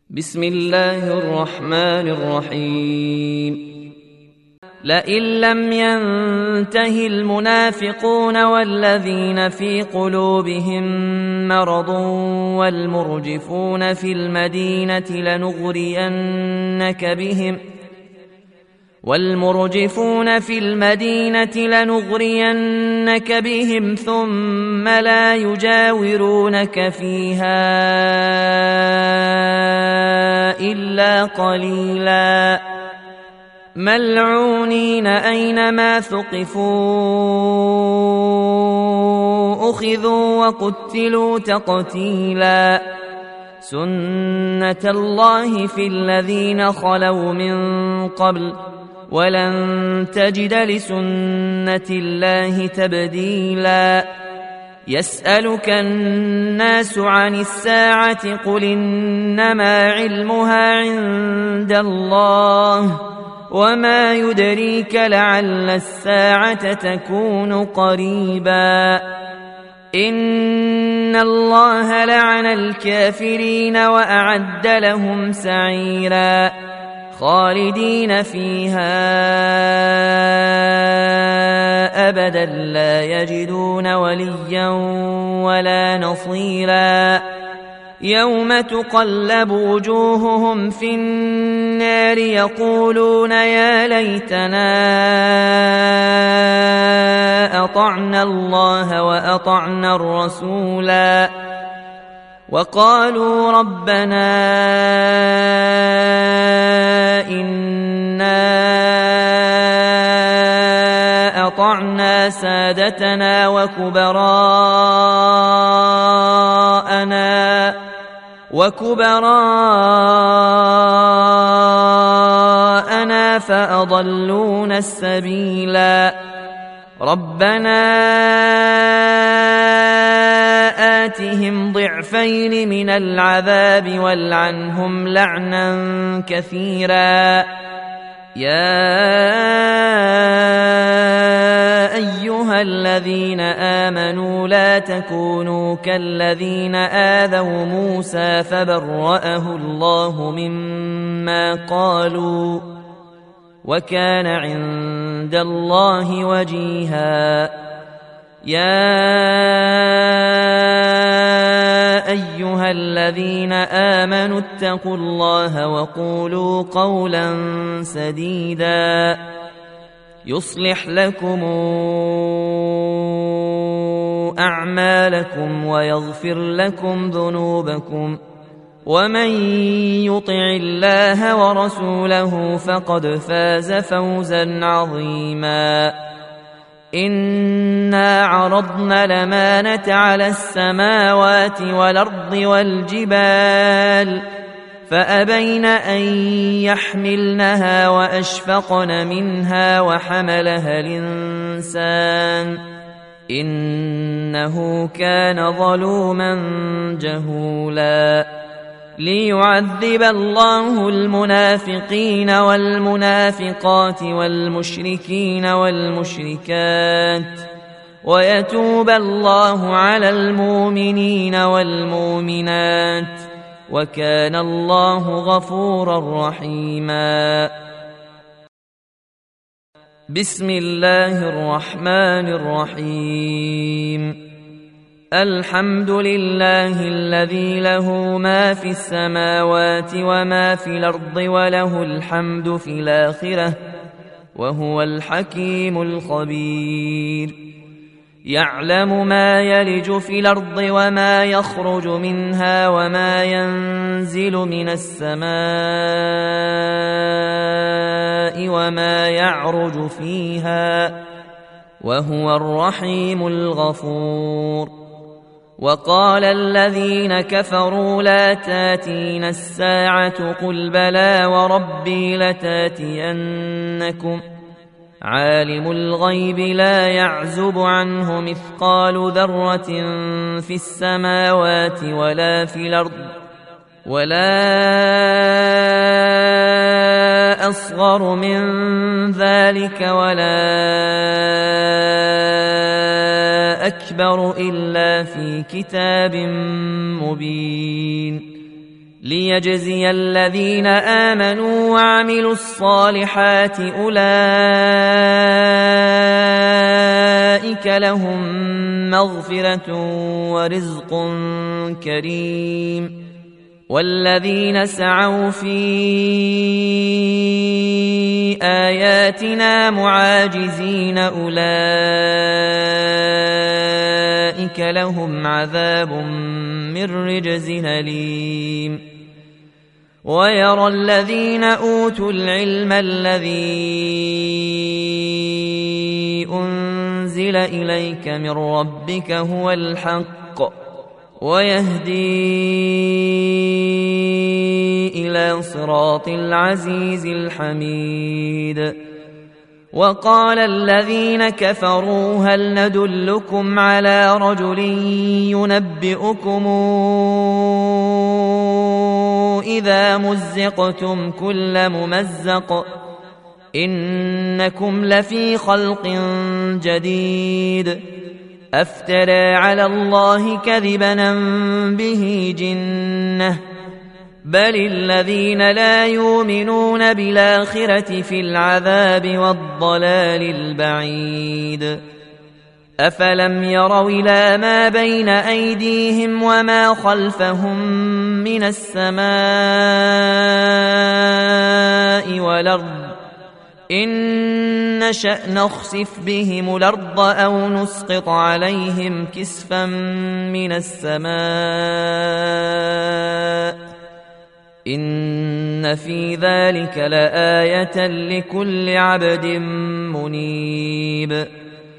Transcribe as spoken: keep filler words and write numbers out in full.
بسم الله الرحمن الرحيم لئن لم ينته المنافقون والذين في قلوبهم مرض والمرجفون في المدينة لنغرينك بهم والمرجفون في المدينة لنغرينك بهم ثم لا يجاورونك فيها إلا قليلا ملعونين أينما ثقفوا أخذوا وقتلوا تقتيلا سنة الله في الذين خلوا من قبل ولن تجد لسنة الله تبديلا يسألك الناس عن الساعة قل إنما علمها عند الله وما يدريك لعل الساعة تكون قريبا إن الله لعن الكافرين وأعد لهم سعيرا خالدين فيها أبدا لا يجدون وليا ولا نصيرا يوم تقلب وجوههم في النار يقولون يا ليتنا أطعنا الله وأطعنا الرسولا وقالوا ربنا إنا أطعنا سادتنا وكبراءنا وكبراءنا فأضلونا السبيلا ربنا آتهم ضعفين من العذاب والعنهم لعنا كثيرا يا أيها الذين آمنوا لا تكونوا كالذين آذوا موسى فبرأه الله مما قالوا وكان عند الله وجيها يا أيها الذين آمنوا اتقوا الله وقولوا قولا سديدا يصلح لكم أعمالكم ويغفر لكم ذنوبكم ومن يطع الله ورسوله فقد فاز فوزا عظيما إنا عرضنا الأمانة على السماوات والأرض والجبال فأبين أن يحملنها وأشفقن منها وحملها الإنسان إنه كان ظلوما جهولا ليعذب الله المنافقين والمنافقات والمشركين والمشركات ويتوب الله على المؤمنين والمؤمنات وكان الله غفورا رحيما بسم الله الرحمن الرحيم الحمد لله الذي له ما في السماوات وما في الأرض وله الحمد في الآخرة وهو الحكيم الخبير يعلم ما يلج في الأرض وما يخرج منها وما ينزل من السماء وما يعرج فيها وهو الرحيم الغفور وقال الذين كفروا لا تاتين الساعة قل بلى وربي لتاتينكم عالم الغيب لا يعزب عنه مثقال ذرة في السماوات ولا في الأرض ولا أصغر من ذلك ولا أكبر إلا في كتاب مبين ليجزي الذين آمنوا وعملوا الصالحات أولئك لهم مغفرة ورزق كريم والذين سعوا في آياتنا معاجزين أولئك لهم عذاب من رجز أليم ويرى الذين أوتوا العلم الذي أنزل إليك من ربك هو الحق ويهدي إلى صراط العزيز الحميد وقال الذين كفروا هل ندلكم على رجل ينبئكم إذا مزقتم كل ممزق إنكم لفي خلق جديد أفترى على الله كذبا به جنة بل الذين لا يؤمنون بالآخرة في العذاب والضلال البعيد أفلم يروا إلى ما بين أيديهم وما خلفهم من السماء والأرض إن نشأ نخسف بهم الأرض أو نسقط عليهم كسفا من السماء إن في ذلك لآية لكل عبد منيب